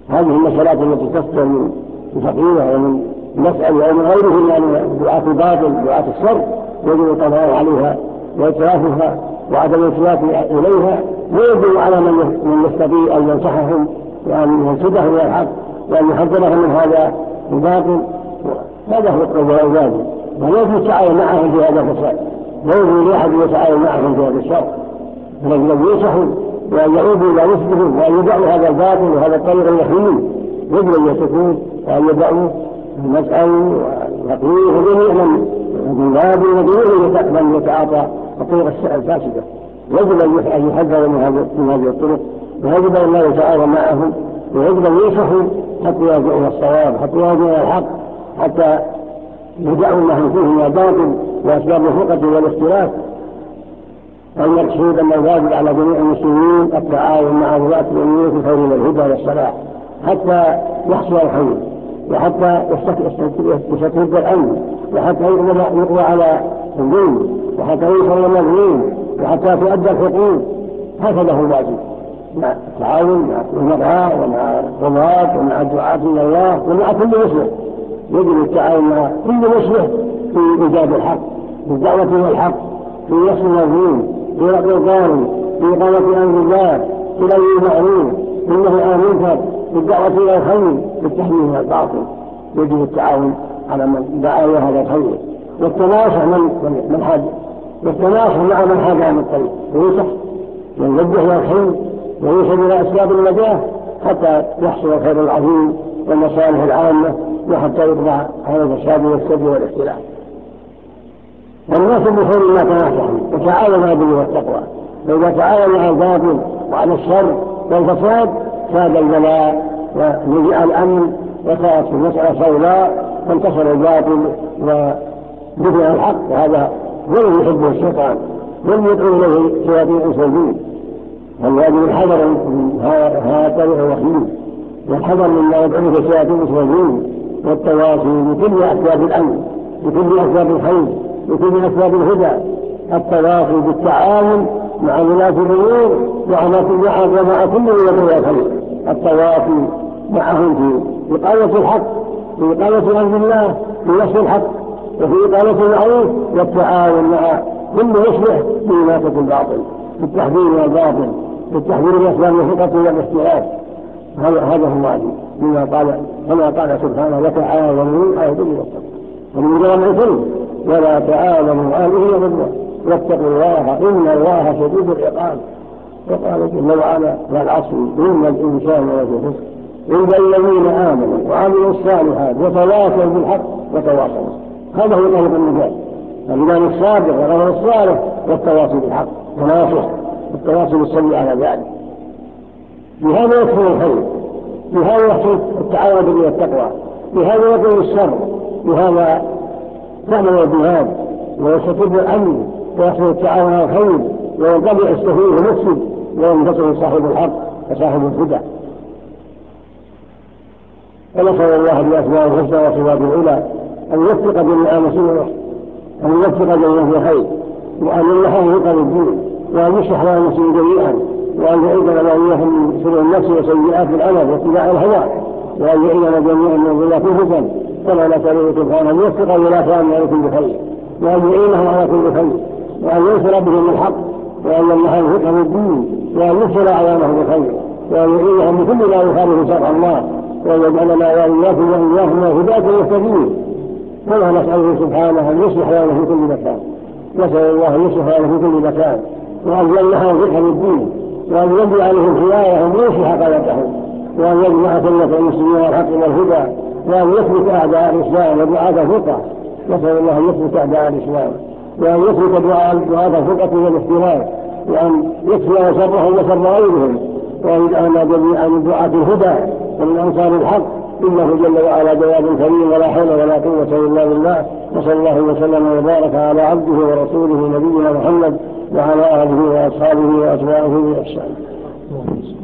هذه المسألات التي تصدر من فقيرة ومن مسألة أو من غيرهم يعني دعاة الباطل دعاة الشر يجب القضاء عليها وإتلافها وعدم الإتلاف إليها، ويجب على من يستطيع أن ينصحهم وأن ينصدهم إلى الحق وأن يحذرهم من هذا الباطل. هذا هو القضاء الواجب، ولا يجب التعاون معهم في هذا الفساد، لا يجب لأحد يتعاون معهم في هذا الشر، فلن ينصحوا وأن يعودوا إلى رشدهم وأن يدعوا هذا الباطل وهذا الطريق الوحيد. يجب أن يتقون وأن يدعوا المسأل والتقرير وجميع من باب وجميع من يتعاطى الطرق الفاسدة. يجب أن يحذروا من هذه الطرق، ويجب أن لا يتعاون معهم، ويجب أن ينصحوا حتى يرجعوا إلى الصواب، حتى يرجعوا إلى الحق، حتى يدعوا ما فيه من الباطل وأسباب الفرقة والاختلاف. وأن يقصد أن الواجب على جميع المسلمين التعاون مع ولاة الأمور في خير الهدى والصلاح حتى يحصل الخير، وحتى يستتب الأمن، وحتى يقضى على الظلم، وحتى يوصل المظلوم، وحتى تؤدى الحقوق. هكذا هو الواجب مع التعاون مع المرأة ومع القضاة ومع الدعاة إلى الله ومع كل مسلم. يجب التعاون مع كل مسلم في إيجاد الحق، في الدعوة إلى الحق، في نصر المظلوم، في رفع الظالم، في إقامة أمر الله، في نهي المعروف، في النهي عن المنكر، في الدعوة إلى الخير، في التحذير من الباطل. يجب التعاون على من دعا إلى هذا الخير، والتناصح مع من حاد عن الطريق، وينصح ويوجه إلى الخير ويوصل إلى أسباب النجاة حتى يحصل الخير العظيم والمصالح العامة، وحتى يقضى على الفساد والسد والاختلاف. والناس بخير ما تناصحوا وتعاونوا على البر والتقوى، فإذا تعاونوا على الباطل وعلى الشر والفساد ساد البلاء ونزع الأمن وصارت المسألة سوداء، فانتصر الباطل ودفع الحق، وهذا هو الذي يحبه الشيطان ولم يدعو إليه شياطين سلبيين. فالواجب الحذر من هذا الطريق الوخيم، والحذر مما يدعو إليه شياطين سلبيين، والتواصي بكل أسباب الأمن، بكل أسباب الخير، بكل أسباب الهدى. التواصي بالتعاون مع ولاة الأمور ومع كل ولاة الخير، التواصي معهم في إقامة الحق، في إقامة أمر الله، في نصر الحق، وفي إقامة المعروف، والتعاون مع كل يصلح في إماتة الباطل، في التحذير من الباطل، في التحذير من أسباب الفرقة والاختلاف. هذا هو الواجب كما قال سبحانه وتعاونوا على البر والتقوى ومن جرم الكل ولا تعاونوا على الإثم والعدوان واتقوا الله إن الله شديد العقاب. وقال جل وعلا والعصر إن الإنسان لفي خسر إلا الذين آمنوا وعملوا الصالحات وتواصوا بالحق وتواصوا. هذا هو طريق النجاة، الإيمان الصادق والعمل الصالح والتواصي بالحق، والتواصي بالصبر على ذلك. بهذا يكون الخير، بهذا يحصل التعاون بالبر والتقوى، بهذا يكون الشر، بهذا تعمل الجهاد ويستتب الأمن ويحصل التعاون على الخير، وينقضي السفيه المفسد وينتصر صاحب الحق وصاحب الهدى. فنسأل الله بأسماء الحسنى وصفاته العلى أن يوفق جميع مسلمين، أن يوفق جميع في خير، وأن يحفظ الدين، وأن يصلح لنا المسلمين جميعا، وأن يعيذنا وإياهم من شرور النفس وسيئات الأمل واتباع الهوى، وأن يعيننا جميعا من ظلات الفتن كما نسأله سبحانه أن يوفق ولاة على كل خير، وأن يعينهم على كل خير، وأن ينصر بهم الحق، وأن يمنحهم فقه الدين، وأن ينصر أعوانه بخير، وأن يعينهم بكل ما يخالف شرع الله، وأن يجعلنا وإياكم وإياهم هداة المهتدين. كما نسأله سبحانه أن يصلح لنا في كل مكان، نسأل الله أن يصلح لنا في كل مكان، وأن يمنحهم فقه الدين، وأن يجعل عليهم حيايهم ويصلح قلبهم، وأن يجمع كلمة المسلمين الحق والهدى، وأن يثبت أعداء الإسلام ودعاة الفقه. نسأل الله أن يثبت أعداء الإسلام، وأن يثبت دعاة الفقه والاختلاف، وأن يكفي شرهم وشر غيرهم، وأن يجعلنا جميعا من دعاة الهدى ومن أنصار الحق، إنه جل وعلا جواد كريم ولا حول ولا قوة إلا بالله. وصلى الله وسلم وبارك على عبده ورسوله نبينا محمد وعلى آله وأصحابه وأتباعه بإحسان.